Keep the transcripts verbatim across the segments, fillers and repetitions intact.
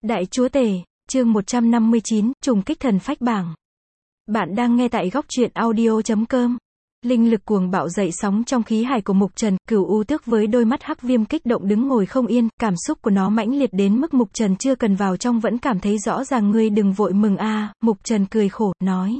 Đại Chúa Tể, chương một trăm năm mươi chín, trùng kích thần phách bảng. Bạn đang nghe tại góc truyện audio chấm com. Linh lực cuồng bạo dậy sóng trong khí hải của Mục Trần, Cửu U Tước với đôi mắt hắc viêm kích động đứng ngồi không yên, cảm xúc của nó mãnh liệt đến mức Mục Trần chưa cần vào trong vẫn cảm thấy rõ ràng. Ngươi đừng vội mừng a. Mục Trần cười khổ, nói.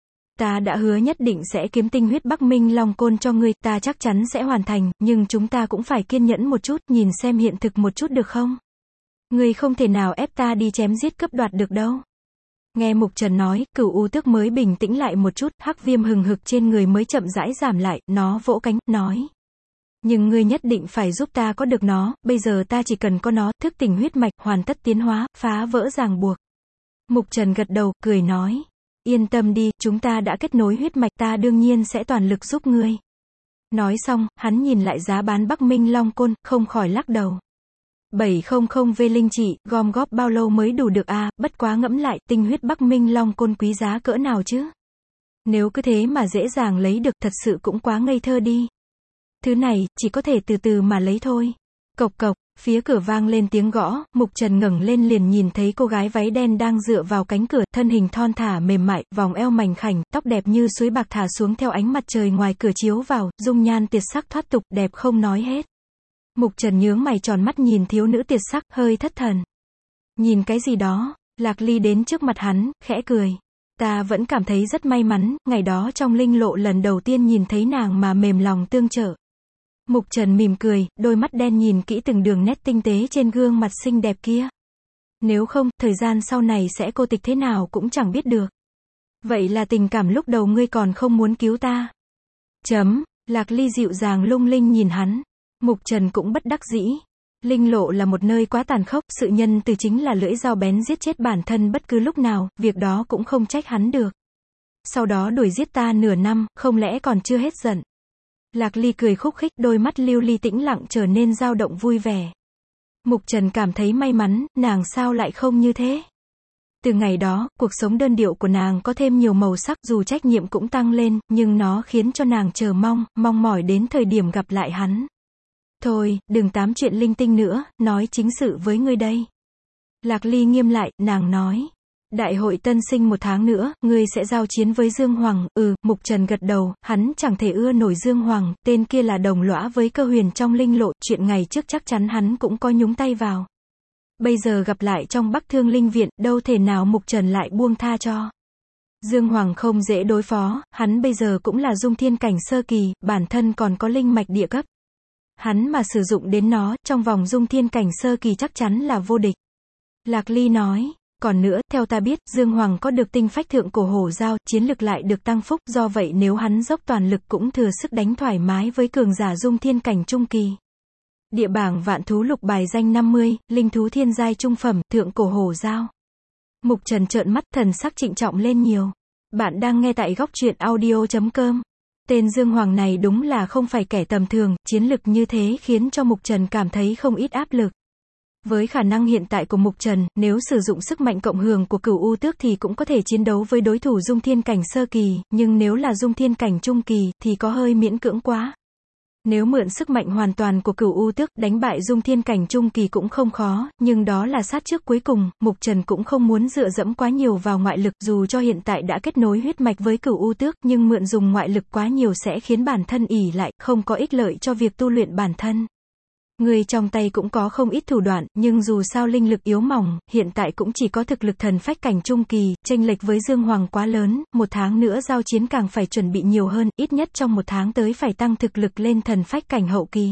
Ta đã hứa nhất định sẽ kiếm tinh huyết Bắc Minh Long Côn cho ngươi, ta chắc chắn sẽ hoàn thành, nhưng chúng ta cũng phải kiên nhẫn một chút, nhìn xem hiện thực một chút được không? Ngươi không thể nào ép ta đi chém giết cướp đoạt được đâu. Nghe Mục Trần nói, Cửu U Tước mới bình tĩnh lại một chút, hắc viêm hừng hực trên người mới chậm rãi giảm lại, nó vỗ cánh, nói. Nhưng ngươi nhất định phải giúp ta có được nó, bây giờ ta chỉ cần có nó, thức tỉnh huyết mạch, hoàn tất tiến hóa, phá vỡ ràng buộc. Mục Trần gật đầu, cười nói. Yên tâm đi, chúng ta đã kết nối huyết mạch, ta đương nhiên sẽ toàn lực giúp ngươi. Nói xong, hắn nhìn lại giá bán Bắc Minh Long Côn, không khỏi lắc đầu. bảy trăm V linh trị, gom góp bao lâu mới đủ được a? À, bất quá ngẫm lại, tinh huyết Bắc Minh Long Côn quý giá cỡ nào chứ? Nếu cứ thế mà dễ dàng lấy được, thật sự cũng quá ngây thơ đi. Thứ này, chỉ có thể từ từ mà lấy thôi. Cộc cộc, phía cửa vang lên tiếng gõ, Mục Trần ngẩng lên liền nhìn thấy cô gái váy đen đang dựa vào cánh cửa, thân hình thon thả mềm mại, vòng eo mảnh khảnh, tóc đẹp như suối bạc thả xuống theo ánh mặt trời ngoài cửa chiếu vào, dung nhan tuyệt sắc thoát tục, đẹp không nói hết. Mục Trần nhướng mày tròn mắt nhìn thiếu nữ tuyệt sắc, hơi thất thần. Nhìn cái gì đó? Lạc Ly đến trước mặt hắn, khẽ cười. Ta vẫn cảm thấy rất may mắn, ngày đó trong linh lộ lần đầu tiên nhìn thấy nàng mà mềm lòng tương trợ. Mục Trần mỉm cười, đôi mắt đen nhìn kỹ từng đường nét tinh tế trên gương mặt xinh đẹp kia. Nếu không, thời gian sau này sẽ cô tịch thế nào cũng chẳng biết được. Vậy là tình cảm lúc đầu ngươi còn không muốn cứu ta. Chấm, Lạc Ly dịu dàng lung linh nhìn hắn. Mục Trần cũng bất đắc dĩ. Linh lộ là một nơi quá tàn khốc, sự nhân từ chính là lưỡi dao bén giết chết bản thân bất cứ lúc nào, việc đó cũng không trách hắn được. Sau đó đuổi giết ta nửa năm, không lẽ còn chưa hết giận. Lạc Ly cười khúc khích, đôi mắt lưu ly tĩnh lặng trở nên dao động vui vẻ. Mục Trần cảm thấy may mắn, nàng sao lại không như thế. Từ ngày đó, cuộc sống đơn điệu của nàng có thêm nhiều màu sắc, dù trách nhiệm cũng tăng lên, nhưng nó khiến cho nàng chờ mong, mong mỏi đến thời điểm gặp lại hắn. Thôi, đừng tám chuyện linh tinh nữa, nói chính sự với ngươi đây. Lạc Ly nghiêm lại, nàng nói. Đại hội tân sinh một tháng nữa, ngươi sẽ giao chiến với Dương Hoàng. Ừ, Mục Trần gật đầu, hắn chẳng thể ưa nổi Dương Hoàng, tên kia là đồng lõa với Cơ Huyền trong linh lộ, chuyện ngày trước chắc chắn hắn cũng có nhúng tay vào. Bây giờ gặp lại trong Bắc Thương Linh Viện, đâu thể nào Mục Trần lại buông tha cho. Dương Hoàng không dễ đối phó, hắn bây giờ cũng là dung thiên cảnh sơ kỳ, bản thân còn có linh mạch địa cấp. Hắn mà sử dụng đến nó, trong vòng dung thiên cảnh sơ kỳ chắc chắn là vô địch. Lạc Ly nói, còn nữa, theo ta biết, Dương Hoàng có được tinh phách thượng cổ hổ dao, chiến lực lại được tăng phúc, do vậy nếu hắn dốc toàn lực cũng thừa sức đánh thoải mái với cường giả dung thiên cảnh trung kỳ. Địa bảng vạn thú lục bài danh năm mươi, linh thú thiên giai trung phẩm, thượng cổ hổ dao. Mục Trần trợn mắt, thần sắc trịnh trọng lên nhiều. Bạn đang nghe tại góc truyện audio chấm com. Tên Dương Hoàng này đúng là không phải kẻ tầm thường, chiến lực như thế khiến cho Mục Trần cảm thấy không ít áp lực. Với khả năng hiện tại của Mục Trần, nếu sử dụng sức mạnh cộng hưởng của Cửu U Tước thì cũng có thể chiến đấu với đối thủ dung thiên cảnh sơ kỳ, nhưng nếu là dung thiên cảnh trung kỳ, thì có hơi miễn cưỡng quá. Nếu mượn sức mạnh hoàn toàn của Cửu U Tước, đánh bại dung thiên cảnh trung kỳ cũng không khó, nhưng đó là sát trước cuối cùng, Mục Trần cũng không muốn dựa dẫm quá nhiều vào ngoại lực, dù cho hiện tại đã kết nối huyết mạch với Cửu U Tước, nhưng mượn dùng ngoại lực quá nhiều sẽ khiến bản thân ỷ lại, không có ích lợi cho việc tu luyện bản thân. Người trong tay cũng có không ít thủ đoạn, nhưng dù sao linh lực yếu mỏng, hiện tại cũng chỉ có thực lực thần phách cảnh trung kỳ, chênh lệch với Dương Hoàng quá lớn, một tháng nữa giao chiến càng phải chuẩn bị nhiều hơn, ít nhất trong một tháng tới phải tăng thực lực lên thần phách cảnh hậu kỳ.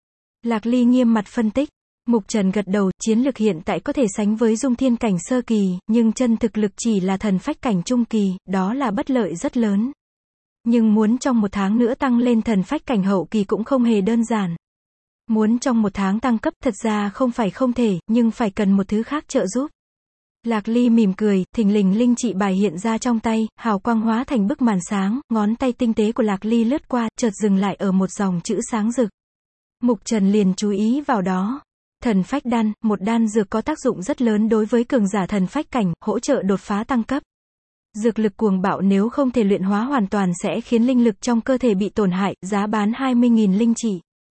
Lạc Ly nghiêm mặt phân tích. Mục Trần gật đầu, chiến lực hiện tại có thể sánh với dung thiên cảnh sơ kỳ, nhưng chân thực lực chỉ là thần phách cảnh trung kỳ, đó là bất lợi rất lớn. Nhưng muốn trong một tháng nữa tăng lên thần phách cảnh hậu kỳ cũng không hề đơn giản. Muốn trong một tháng tăng cấp thật ra không phải không thể, nhưng phải cần một thứ khác trợ giúp. Lạc Ly mỉm cười, thình lình linh trị bài hiện ra trong tay, hào quang hóa thành bức màn sáng, ngón tay tinh tế của Lạc Ly lướt qua, chợt dừng lại ở một dòng chữ sáng rực. Mục Trần liền chú ý vào đó. Thần phách đan, một đan dược có tác dụng rất lớn đối với cường giả thần phách cảnh, hỗ trợ đột phá tăng cấp. Dược lực cuồng bạo nếu không thể luyện hóa hoàn toàn sẽ khiến linh lực trong cơ thể bị tổn hại, giá bán hai mươi nghìn linh trị.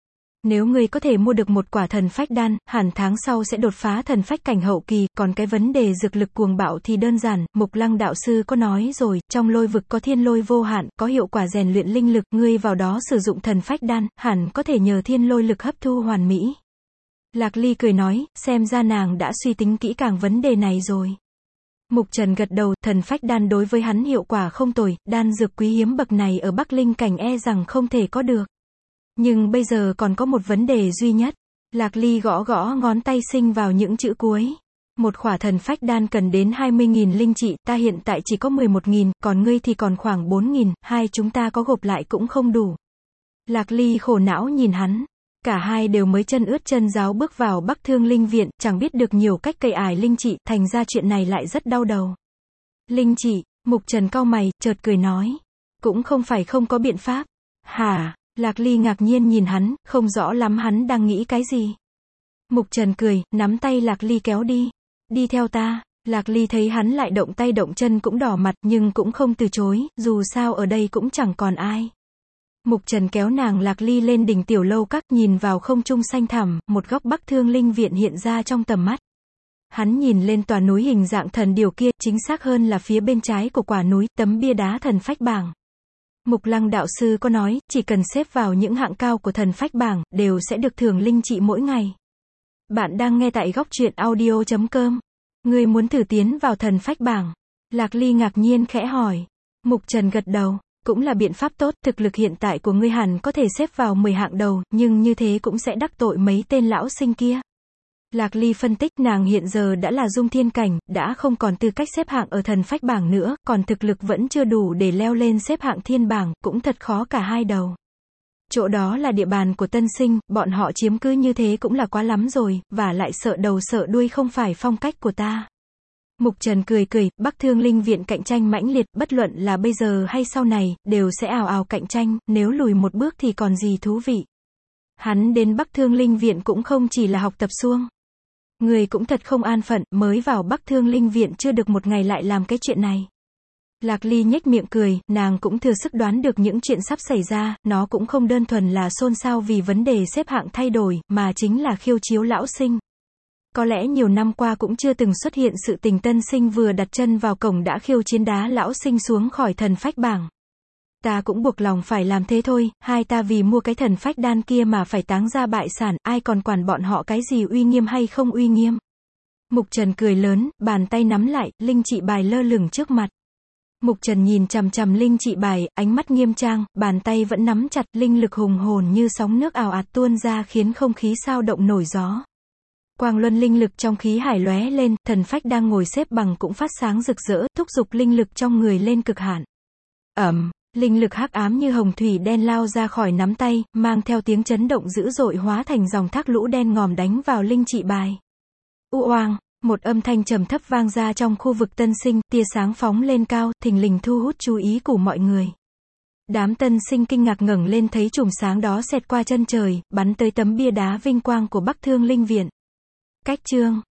Nếu ngươi có thể mua được một quả thần phách đan, hẳn tháng sau sẽ đột phá thần phách cảnh hậu kỳ, còn cái vấn đề dược lực cuồng bạo thì đơn giản, Mục Lăng đạo sư có nói rồi, trong lôi vực có thiên lôi vô hạn, có hiệu quả rèn luyện linh lực, ngươi vào đó sử dụng thần phách đan, hẳn có thể nhờ thiên lôi lực hấp thu hoàn mỹ. Lạc Ly cười nói, xem ra nàng đã suy tính kỹ càng vấn đề này rồi. Mục Trần gật đầu, thần phách đan đối với hắn hiệu quả không tồi, đan dược quý hiếm bậc này ở Bắc Linh cảnh e rằng không thể có được. Nhưng bây giờ còn có một vấn đề duy nhất. Lạc Ly gõ gõ ngón tay sinh vào những chữ cuối. Một khỏa thần phách đan cần đến hai mươi nghìn linh trị, ta hiện tại chỉ có mười một nghìn, còn ngươi thì còn khoảng bốn nghìn, hai chúng ta có gộp lại cũng không đủ. Lạc Ly khổ não nhìn hắn. Cả hai đều mới chân ướt chân ráo bước vào Bắc Thương Linh Viện, chẳng biết được nhiều cách cày ải linh trị, thành ra chuyện này lại rất đau đầu. Linh trị, Mục Trần cau mày, chợt cười nói. Cũng không phải không có biện pháp. Hả? Lạc Ly ngạc nhiên nhìn hắn, không rõ lắm hắn đang nghĩ cái gì. Mục Trần cười, nắm tay Lạc Ly kéo đi. Đi theo ta. Lạc Ly thấy hắn lại động tay động chân cũng đỏ mặt, nhưng cũng không từ chối, dù sao ở đây cũng chẳng còn ai. Mục Trần kéo nàng Lạc Ly lên đỉnh tiểu lâu các, nhìn vào không trung xanh thẳm, một góc Bắc Thương Linh Viện hiện ra trong tầm mắt. Hắn nhìn lên tòa núi hình dạng thần điểu kia, chính xác hơn là phía bên trái của quả núi, tấm bia đá thần phách bảng. Mục Lăng đạo sư có nói, chỉ cần xếp vào những hạng cao của thần phách bảng, đều sẽ được thưởng linh trị mỗi ngày. Bạn đang nghe tại góc truyện audio chấm com. Ngươi muốn thử tiến vào thần phách bảng? Lạc Ly ngạc nhiên khẽ hỏi. Mục Trần gật đầu. Cũng là biện pháp tốt, thực lực hiện tại của ngươi hẳn có thể xếp vào mười hạng đầu, nhưng như thế cũng sẽ đắc tội mấy tên lão sinh kia. Lạc Ly phân tích, nàng hiện giờ đã là dung thiên cảnh, đã không còn tư cách xếp hạng ở thần phách bảng nữa, còn thực lực vẫn chưa đủ để leo lên xếp hạng thiên bảng, cũng thật khó cả hai đầu. Chỗ đó là địa bàn của tân sinh, bọn họ chiếm cứ như thế cũng là quá lắm rồi, và lại sợ đầu sợ đuôi không phải phong cách của ta. Mục Trần cười cười, Bắc Thương Linh Viện cạnh tranh mãnh liệt, bất luận là bây giờ hay sau này, đều sẽ ào ào cạnh tranh, nếu lùi một bước thì còn gì thú vị. Hắn đến Bắc Thương Linh Viện cũng không chỉ là học tập xuông. Người cũng thật không an phận, mới vào Bắc Thương Linh Viện chưa được một ngày lại làm cái chuyện này. Lạc Ly nhếch miệng cười, nàng cũng thừa sức đoán được những chuyện sắp xảy ra, nó cũng không đơn thuần là xôn xao vì vấn đề xếp hạng thay đổi, mà chính là khiêu chiếu lão sinh. Có lẽ nhiều năm qua cũng chưa từng xuất hiện sự tình tân sinh vừa đặt chân vào cổng đã khiêu chiến đá lão sinh xuống khỏi thần phách bảng. Ta cũng buộc lòng phải làm thế thôi, hai ta vì mua cái thần phách đan kia mà phải táng ra bại sản, ai còn quản bọn họ cái gì uy nghiêm hay không uy nghiêm. Mục Trần cười lớn, bàn tay nắm lại, linh trị bài lơ lửng trước mặt. Mục Trần nhìn chằm chằm linh trị bài, ánh mắt nghiêm trang, bàn tay vẫn nắm chặt, linh lực hùng hồn như sóng nước ào ạt tuôn ra khiến không khí sao động nổi gió. Quang luân linh lực trong khí hải lóe lên, thần phách đang ngồi xếp bằng cũng phát sáng rực rỡ, thúc giục linh lực trong người lên cực hạn. Ầm, linh lực hắc ám như hồng thủy đen lao ra khỏi nắm tay, mang theo tiếng chấn động dữ dội hóa thành dòng thác lũ đen ngòm đánh vào linh trị bài. U oang, một âm thanh trầm thấp vang ra trong khu vực tân sinh, tia sáng phóng lên cao, thình lình thu hút chú ý của mọi người. Đám tân sinh kinh ngạc ngẩng lên thấy chùm sáng đó xẹt qua chân trời, bắn tới tấm bia đá vinh quang của Bắc Thương Linh Viện. Cách chương